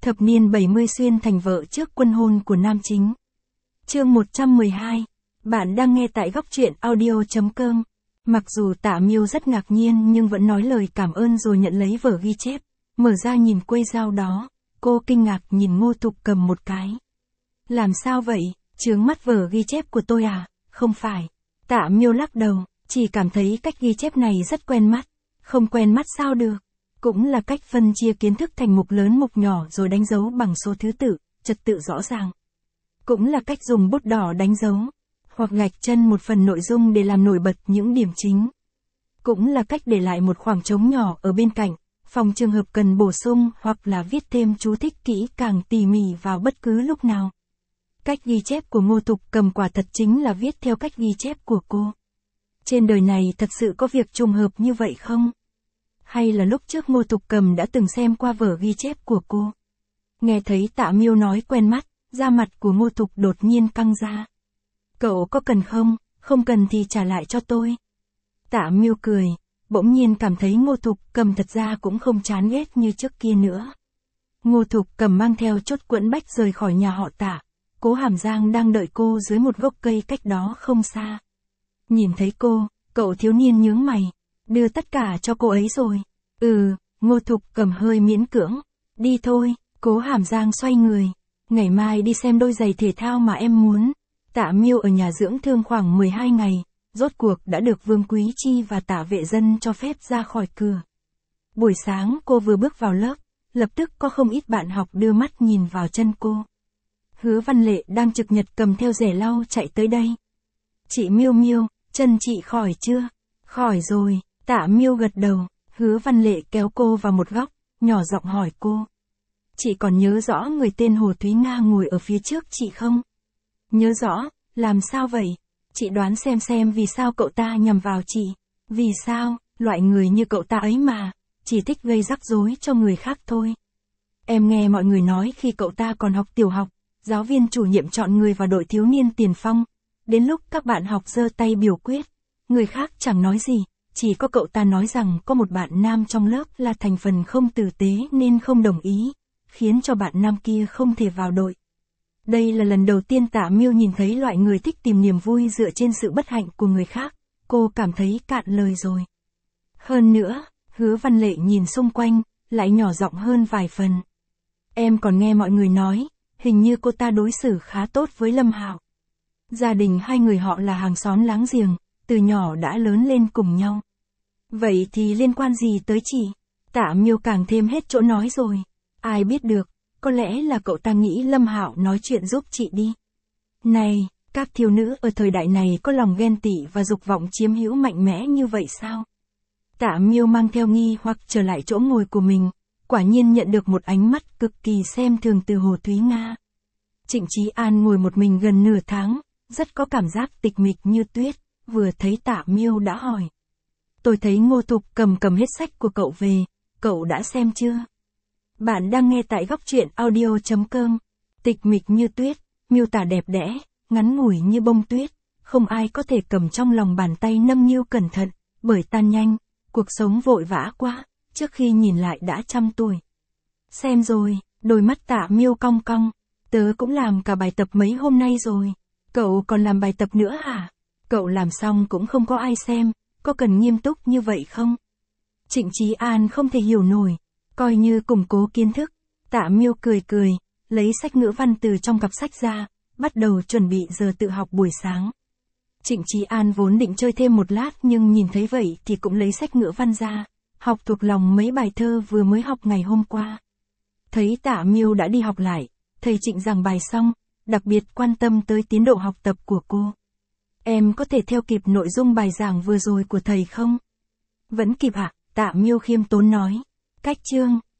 Thập niên 70 xuyên thành vợ trước quân hôn của nam chính. Chương 112. Bạn đang nghe tại góc truyện audio.com. Mặc dù Tạ Miêu rất ngạc nhiên nhưng vẫn nói lời cảm ơn rồi nhận lấy vở ghi chép. Mở ra nhìn quây dao đó, cô kinh ngạc nhìn Ngô Thục Cầm một cái. Làm sao vậy, chướng mắt vở ghi chép của tôi à? Không phải. Tạ Miêu lắc đầu, chỉ cảm thấy cách ghi chép này rất quen mắt. Không quen mắt sao được. Cũng là cách phân chia kiến thức thành mục lớn mục nhỏ rồi đánh dấu bằng số thứ tự, trật tự rõ ràng. Cũng là cách dùng bút đỏ đánh dấu, hoặc gạch chân một phần nội dung để làm nổi bật những điểm chính. Cũng là cách để lại một khoảng trống nhỏ ở bên cạnh, phòng trường hợp cần bổ sung hoặc là viết thêm chú thích kỹ càng tỉ mỉ vào bất cứ lúc nào. Cách ghi chép của Ngô Thục Cầm quả thật chính là viết theo cách ghi chép của cô. Trên đời này thật sự có việc trùng hợp như vậy không? Hay là lúc trước Ngô Thục Cầm đã từng xem qua vở ghi chép của cô? Nghe thấy Tạ Miêu nói quen mắt, da mặt của Ngô Thục đột nhiên căng ra. Cậu có cần không? Không cần thì trả lại cho tôi. Tạ Miêu cười, bỗng nhiên cảm thấy Ngô Thục Cầm thật ra cũng không chán ghét như trước kia nữa. Ngô Thục Cầm mang theo chốt quẫn bách rời khỏi nhà họ Tạ. Cố Hàm Giang đang đợi cô dưới một gốc cây cách đó không xa. Nhìn thấy cô, cậu thiếu niên nhướng mày. Đưa tất cả cho cô ấy rồi. Ngô Thục Cầm hơi miễn cưỡng. Đi thôi, Cố Hàm Giang xoay người. Ngày mai đi xem đôi giày thể thao mà em muốn. Tạ Miêu ở nhà dưỡng thương khoảng 12 ngày, rốt cuộc đã được Vương Quý Chi và Tạ Vệ Dân cho phép ra khỏi cửa. Buổi sáng cô vừa bước vào lớp, lập tức có không ít bạn học đưa mắt nhìn vào chân cô. Hứa Văn Lệ đang trực nhật cầm theo rẻ lau chạy tới đây. Chị Miêu Miêu, chân chị khỏi chưa? Khỏi rồi. Tạ Miêu gật đầu, Hứa Văn Lệ kéo cô vào một góc, nhỏ giọng hỏi cô. Chị còn nhớ rõ người tên Hồ Thúy Nga ngồi ở phía trước chị không? Nhớ rõ, làm sao vậy? Chị đoán xem vì sao cậu ta nhằm vào chị. Vì sao, loại người như cậu ta ấy mà, chỉ thích gây rắc rối cho người khác thôi. Em nghe mọi người nói khi cậu ta còn học tiểu học, giáo viên chủ nhiệm chọn người vào đội thiếu niên tiền phong. Đến lúc các bạn học giơ tay biểu quyết, người khác chẳng nói gì. Chỉ có cậu ta nói rằng có một bạn nam trong lớp là thành phần không tử tế nên không đồng ý, khiến cho bạn nam kia không thể vào đội. Đây là lần đầu tiên Tạ Miêu nhìn thấy loại người thích tìm niềm vui dựa trên sự bất hạnh của người khác, cô cảm thấy cạn lời rồi. Hơn nữa, Hứa Văn Lệ nhìn xung quanh, lại nhỏ giọng hơn vài phần. Em còn nghe mọi người nói, hình như cô ta đối xử khá tốt với Lâm Hạo. Gia đình hai người họ là hàng xóm láng giềng, từ nhỏ đã lớn lên cùng nhau. Vậy thì liên quan gì tới chị? Tạ Miêu càng thêm hết chỗ nói rồi. Ai biết được, có lẽ là cậu ta nghĩ Lâm Hạo nói chuyện giúp chị đi. Này, các thiếu nữ ở thời đại này có lòng ghen tị và dục vọng chiếm hữu mạnh mẽ như vậy sao? Tạ Miêu mang theo nghi hoặc trở lại chỗ ngồi của mình, quả nhiên nhận được một ánh mắt cực kỳ xem thường từ Hồ Thúy Nga. Trịnh Chí An ngồi một mình gần nửa tháng, rất có cảm giác tịch mịch như tuyết, vừa thấy Tạ Miêu đã hỏi. Tôi thấy Ngô Thục cầm hết sách của cậu về, cậu đã xem chưa? Bạn đang nghe tại góc truyện audio.com. Tịch mịch như tuyết, miêu tả đẹp đẽ, ngắn ngủi như bông tuyết, không ai có thể cầm trong lòng bàn tay nâng niu cẩn thận, bởi tan nhanh, cuộc sống vội vã quá, trước khi nhìn lại đã 100 tuổi. Xem rồi, đôi mắt Tạ Miêu cong cong, tớ cũng làm cả bài tập mấy hôm nay rồi, cậu còn làm bài tập nữa hả? Cậu làm xong cũng không có ai xem, có cần nghiêm túc như vậy không? Trịnh Chí An không thể hiểu nổi, coi như củng cố kiến thức. Tạ Miêu cười, lấy sách ngữ văn từ trong cặp sách ra, bắt đầu chuẩn bị giờ tự học buổi sáng. Trịnh Chí An vốn định chơi thêm một lát nhưng nhìn thấy vậy thì cũng lấy sách ngữ văn ra, học thuộc lòng mấy bài thơ vừa mới học ngày hôm qua. Thấy Tạ Miêu đã đi học lại, thầy Trịnh giảng bài xong, đặc biệt quan tâm tới tiến độ học tập của cô. Em có thể theo kịp nội dung bài giảng vừa rồi của thầy không? Vẫn kịp ạ, Tạ Miêu khiêm tốn nói. Cách chương.